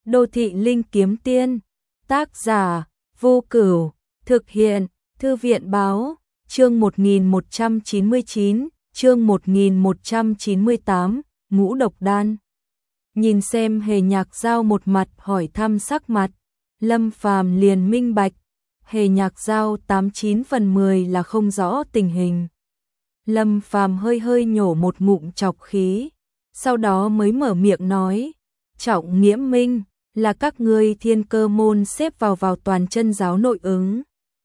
Đô thị linh kiếm tiên, tác giả Vô Cửu, thực hiện Thư viện báo, chương 1199, chương 1198, ngũ độc đan. Nhìn xem Hề Nhạc Giao một mặt hỏi thăm sắc mặt, Lâm Phàm liền minh bạch, Hề Nhạc Giao 89 phần 10 là không rõ tình hình. Lâm Phàm hơi hơi nhổ một ngụm trọc khí, sau đó mới mở miệng nói, Trọng Nghiễm Minh, là các ngươi Thiên Cơ môn xếp vào toàn chân giáo nội ứng.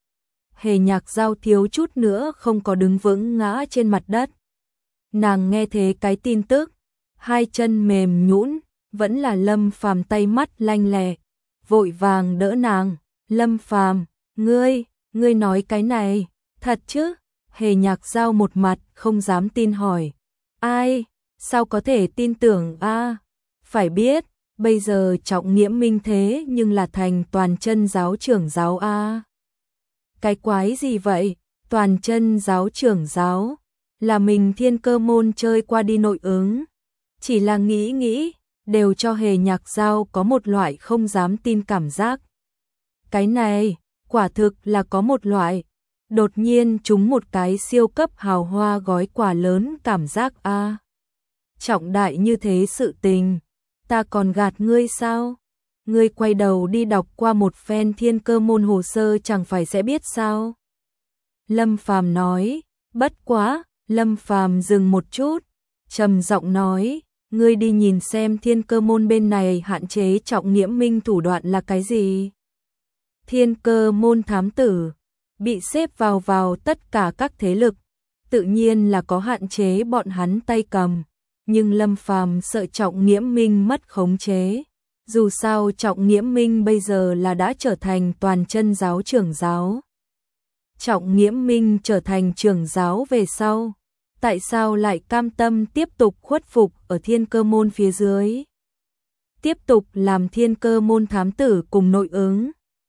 Hề Nhạc Giao thiếu chút nữa không có đứng vững ngã trên mặt đất. Nàng nghe thế cái tin tức, hai chân mềm nhũn, vẫn là Lâm Phàm tay mắt lanh lẹ, vội vàng đỡ nàng, Lâm Phàm, ngươi nói cái này, thật chứ? Hề Nhạc Giao một mặt không dám tin hỏi, ai, sao có thể tin tưởng a? Phải biết, bây giờ Trọng Nghiễm Minh thế nhưng là thành toàn chân giáo trưởng giáo a. Cái quái gì vậy? Toàn chân giáo trưởng giáo, là mình Thiên Cơ môn chơi qua đi nội ứng. Chỉ là nghĩ, đều cho Hề Nhạc Giao có một loại không dám tin cảm giác. Cái này, quả thực là có một loại, đột nhiên trúng một cái siêu cấp hào hoa gói quà lớn cảm giác a. Trọng đại như thế sự tình, ta còn gạt ngươi sao? Ngươi quay đầu đi đọc qua một phen Thiên Cơ môn hồ sơ chẳng phải sẽ biết sao? Lâm Phàm nói, bất quá, Lâm Phàm dừng một chút, trầm giọng nói, ngươi đi nhìn xem Thiên Cơ môn bên này hạn chế Trọng Nghiễm Minh thủ đoạn là cái gì? Thiên Cơ môn thám tử, bị xếp vào tất cả các thế lực, tự nhiên là có hạn chế bọn hắn tay cầm, nhưng Lâm Phàm sợ Trọng Nghiễm Minh mất khống chế. Dù sao Trọng Nghiễm Minh bây giờ là đã trở thành toàn chân giáo trưởng giáo. Trọng Nghiễm Minh trở thành trưởng giáo về sau, tại sao lại cam tâm tiếp tục khuất phục ở Thiên Cơ môn phía dưới? Tiếp tục làm Thiên Cơ môn thám tử cùng nội ứng.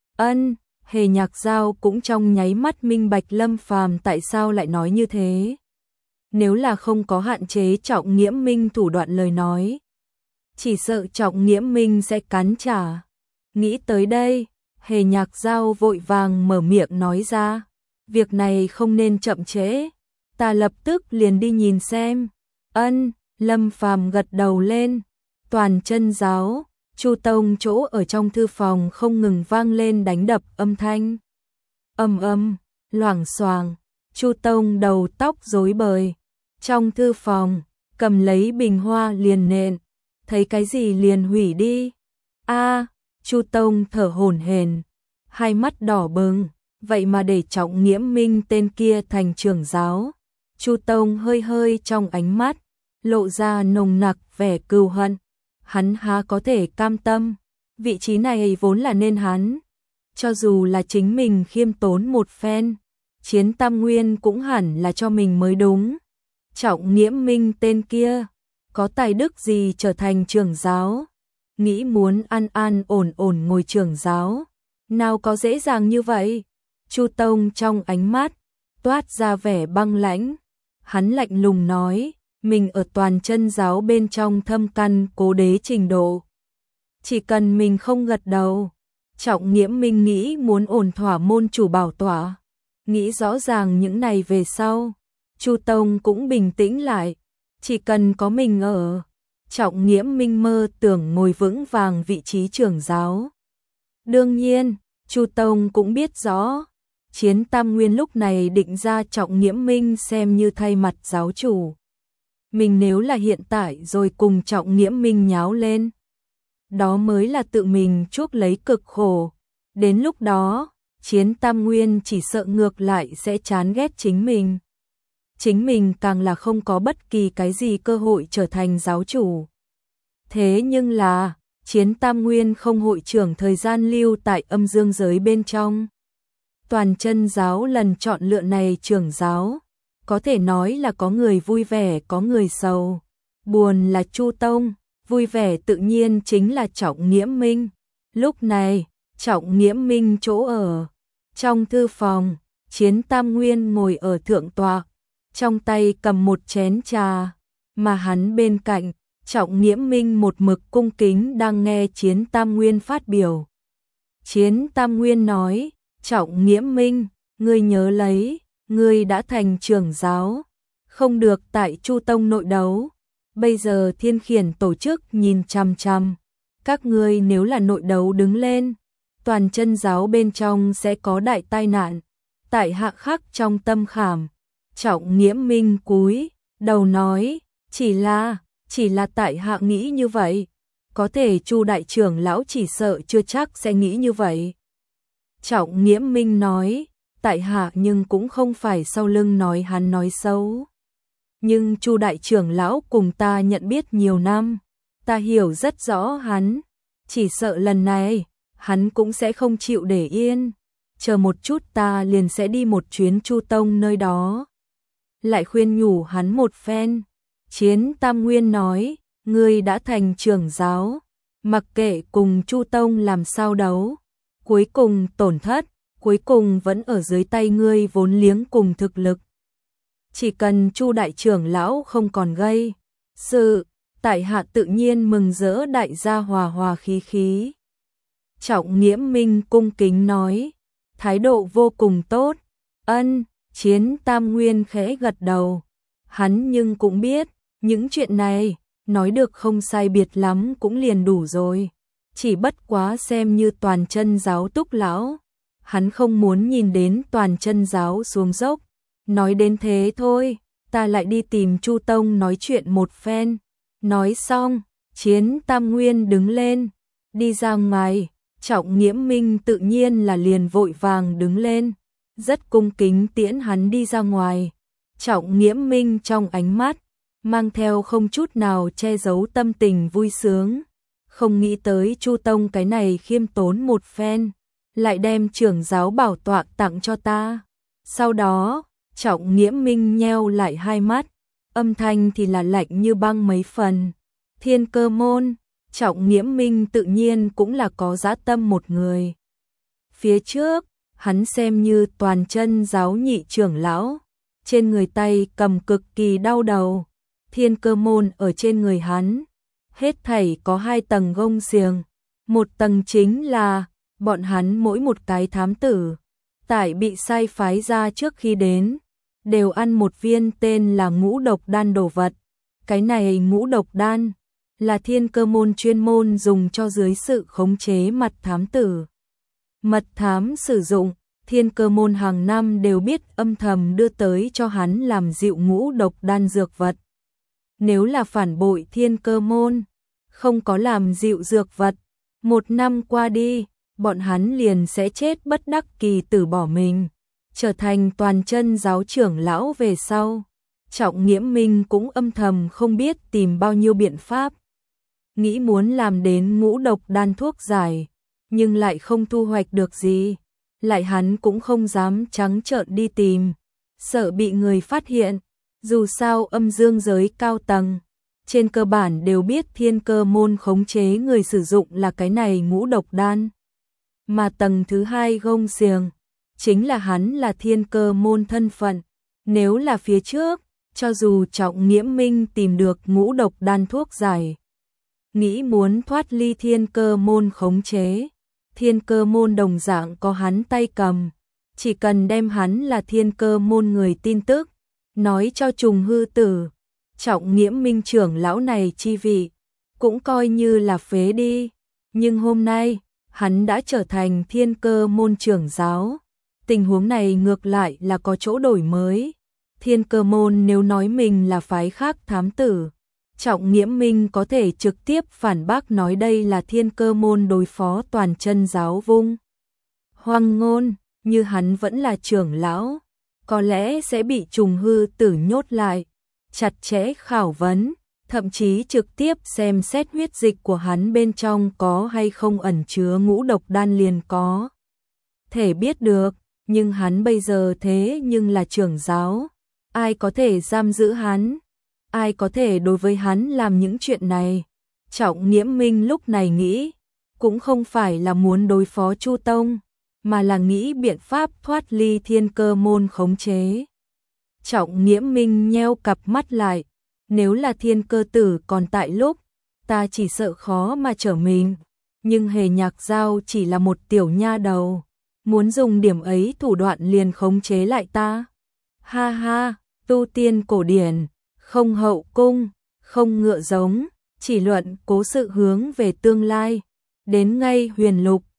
Hề Nhạc Giao cũng trong nháy mắt minh bạch Lâm Phàm tại sao lại nói như thế. Nếu là không có hạn chế Trọng Nghiễm Minh thủ đoạn lời nói, chỉ sợ Trọng Nghiễm Minh sẽ cắn trả. Nghĩ tới đây, Hề Nhạc Giao vội vàng mở miệng nói ra, việc này không nên chậm trễ, ta lập tức liền đi nhìn xem. Lâm Phàm gật đầu lên. Toàn chân giáo, Chu Tông chỗ ở trong thư phòng không ngừng vang lên đánh đập âm thanh. Loảng xoảng, Chu Tông đầu tóc rối bời, trong thư phòng, cầm lấy bình hoa liền nện, thấy cái gì liền hủy đi. Chu Tông thở hổn hển, hai mắt đỏ bừng, vậy mà để Trọng Nghiễm Minh tên kia thành trưởng giáo. Chu Tông hơi trong ánh mắt, lộ ra nồng nặc vẻ cừu hận. Hắn há có thể cam tâm, vị trí này vốn là nên hắn. Cho dù là chính mình khiêm tốn một phen, Chiến Tam Nguyên cũng hẳn là cho mình mới đúng. Trọng Nghiễm Minh tên kia, có tài đức gì trở thành trưởng giáo? Nghĩ muốn an ổn ngồi trưởng giáo, nào có dễ dàng như vậy? Chu Tông trong ánh mắt toát ra vẻ băng lãnh, hắn lạnh lùng nói, mình ở toàn chân giáo bên trong thâm căn cố đế trình độ. Chỉ cần mình không gật đầu, Trọng Nghiễm Minh nghĩ muốn ổn thỏa môn chủ bảo tọa. Nghĩ rõ ràng những này về sau, Chu Tông cũng bình tĩnh lại, chỉ cần có mình ở, Trọng Nghiễm Minh mơ tưởng ngồi vững vàng vị trí trưởng giáo. Đương nhiên, Chu Tông cũng biết rõ, Chiến Tam Nguyên lúc này định ra Trọng Nghiễm Minh xem như thay mặt giáo chủ. Mình nếu là hiện tại rồi cùng Trọng Nghiễm Minh nháo lên, đó mới là tự mình chuốc lấy cực khổ. Đến lúc đó, Chiến Tam Nguyên chỉ sợ ngược lại sẽ chán ghét chính mình. Chính mình càng là không có bất kỳ cái gì cơ hội trở thành giáo chủ. Thế nhưng là, Chiến Tam Nguyên không hội trưởng thời gian lưu tại âm dương giới bên trong. Toàn chân giáo lần chọn lựa này trưởng giáo, có thể nói là có người vui vẻ có người sầu. Buồn là Chu Tông, vui vẻ tự nhiên chính là Trọng Nghiễm Minh. Lúc này, Trọng Nghiễm Minh chỗ ở trong thư phòng, Chiến Tam Nguyên ngồi ở thượng tọa, trong tay cầm một chén trà, mà hắn bên cạnh Trọng Nghiễm Minh một mực cung kính đang nghe Chiến Tam Nguyên phát biểu. Chiến Tam Nguyên nói, Trọng Nghiễm Minh, ngươi nhớ lấy, ngươi đã thành trưởng giáo, không được tại Chu Tông nội đấu. Bây giờ Thiên Khiển tổ chức nhìn chằm chằm, các ngươi nếu là nội đấu đứng lên, toàn chân giáo bên trong sẽ có đại tai nạn. Tại hạ khắc trong tâm khảm. Trọng Nghiễm Minh cúi đầu nói, chỉ là tại hạ nghĩ như vậy, có thể Chu đại trưởng lão chỉ sợ chưa chắc sẽ nghĩ như vậy. Trọng Nghiễm Minh nói, tại hạ nhưng cũng không phải sau lưng nói hắn nói xấu. Nhưng Chu đại trưởng lão cùng ta nhận biết nhiều năm, ta hiểu rất rõ hắn, chỉ sợ lần này hắn cũng sẽ không chịu để yên. Chờ một chút ta liền sẽ đi một chuyến Chu Tông nơi đó. Lại khuyên nhủ hắn một phen. Chiến Tam Nguyên nói, ngươi đã thành trưởng giáo, mặc kệ cùng Chu Tông làm sao đấu, cuối cùng tổn thất, cuối cùng vẫn ở dưới tay ngươi vốn liếng cùng thực lực. Chỉ cần Chu đại trưởng lão không còn gây sự, tại hạ tự nhiên mừng rỡ đại gia hòa hòa khí khí. Trọng Nghiễm Minh cung kính nói, thái độ vô cùng tốt. Ân, Chiến Tam Nguyên khẽ gật đầu. Hắn nhưng cũng biết, những chuyện này, nói được không sai biệt lắm cũng liền đủ rồi. Chỉ bất quá xem như toàn chân giáo túc lão. Hắn không muốn nhìn đến toàn chân giáo xuống dốc. Nói đến thế thôi, ta lại đi tìm Chu Tông nói chuyện một phen. Nói xong, Chiến Tam Nguyên đứng lên, đi ra ngoài. Trọng Nghiễm Minh tự nhiên là liền vội vàng đứng lên, rất cung kính tiễn hắn đi ra ngoài. Trọng Nghiễm Minh trong ánh mắt, mang theo không chút nào che giấu tâm tình vui sướng. Không nghĩ tới Chu Tông cái này khiêm tốn một phen, lại đem trưởng giáo bảo tọa tặng cho ta. Sau đó, Trọng Nghiễm Minh nheo lại hai mắt, âm thanh thì là lạnh như băng mấy phần. Thiên Cơ môn, Trọng Nghiễm Minh tự nhiên cũng là có dã tâm một người. Phía trước, hắn xem như toàn chân giáo nhị trưởng lão, trên người tay cầm cực kỳ đau đầu. Thiên Cơ môn ở trên người hắn, hết thảy có 2 tầng gông xiềng. Một tầng chính là, bọn hắn mỗi một cái thám tử, tại bị sai phái ra trước khi đến, đều ăn một viên tên là ngũ độc đan đồ vật. Cái này ngũ độc đan, là Thiên Cơ môn chuyên môn dùng cho dưới sự khống chế mật thám tử. Mật thám sử dụng, Thiên Cơ môn hàng năm đều biết âm thầm đưa tới cho hắn làm dịu ngũ độc đan dược vật. Nếu là phản bội Thiên Cơ môn, không có làm dịu dược vật, 1 năm qua đi, bọn hắn liền sẽ chết bất đắc kỳ tử bỏ mình, trở thành toàn chân giáo trưởng lão về sau. Trọng Nghiễm Minh cũng âm thầm không biết tìm bao nhiêu biện pháp, nghĩ muốn làm đến ngũ độc đan thuốc giải, nhưng lại không thu hoạch được gì. Lại hắn cũng không dám trắng trợn đi tìm, sợ bị người phát hiện. Dù sao âm dương giới cao tầng, trên cơ bản đều biết Thiên Cơ môn khống chế người sử dụng là cái này ngũ độc đan. Mà tầng thứ 2 gông xiềng, chính là hắn là Thiên Cơ môn thân phận. Nếu là phía trước, cho dù Trọng Nghiễm Minh tìm được ngũ độc đan thuốc giải, nghĩ muốn thoát ly Thiên Cơ môn khống chế, Thiên Cơ môn đồng dạng có hắn tay cầm, chỉ cần đem hắn là Thiên Cơ môn người tin tức, nói cho Trùng Hư Tử, Trọng Nghiễm Minh trưởng lão này chi vị, cũng coi như là phế đi. Nhưng hôm nay, hắn đã trở thành Thiên Cơ môn trưởng giáo, tình huống này ngược lại là có chỗ đổi mới. Thiên Cơ môn nếu nói mình là phái khác thám tử, Trọng Nghiễm Minh có thể trực tiếp phản bác nói đây là Thiên Cơ môn đối phó toàn chân giáo vung hoang ngôn. Như hắn vẫn là trưởng lão, có lẽ sẽ bị Trùng Hư Tử nhốt lại, chặt chẽ khảo vấn, thậm chí trực tiếp xem xét huyết dịch của hắn bên trong có hay không ẩn chứa ngũ độc đan liền có thể biết được. Nhưng hắn bây giờ thế nhưng là trưởng giáo, ai có thể giam giữ hắn, ai có thể đối với hắn làm những chuyện này. Trọng Nghiễm Minh lúc này nghĩ, cũng không phải là muốn đối phó Chu Tông, mà là nghĩ biện pháp thoát ly Thiên Cơ môn khống chế. Trọng Nghiễm Minh nheo cặp mắt lại, nếu là Thiên Cơ Tử còn tại lúc, ta chỉ sợ khó mà trở mình, nhưng Hề Nhạc Giao chỉ là một tiểu nha đầu, muốn dùng điểm ấy thủ đoạn liền khống chế lại ta. Ha ha, tu tiên cổ điển, không hậu cung, không ngựa giống, chỉ luận cố sự hướng về tương lai, đến ngay huyền lục,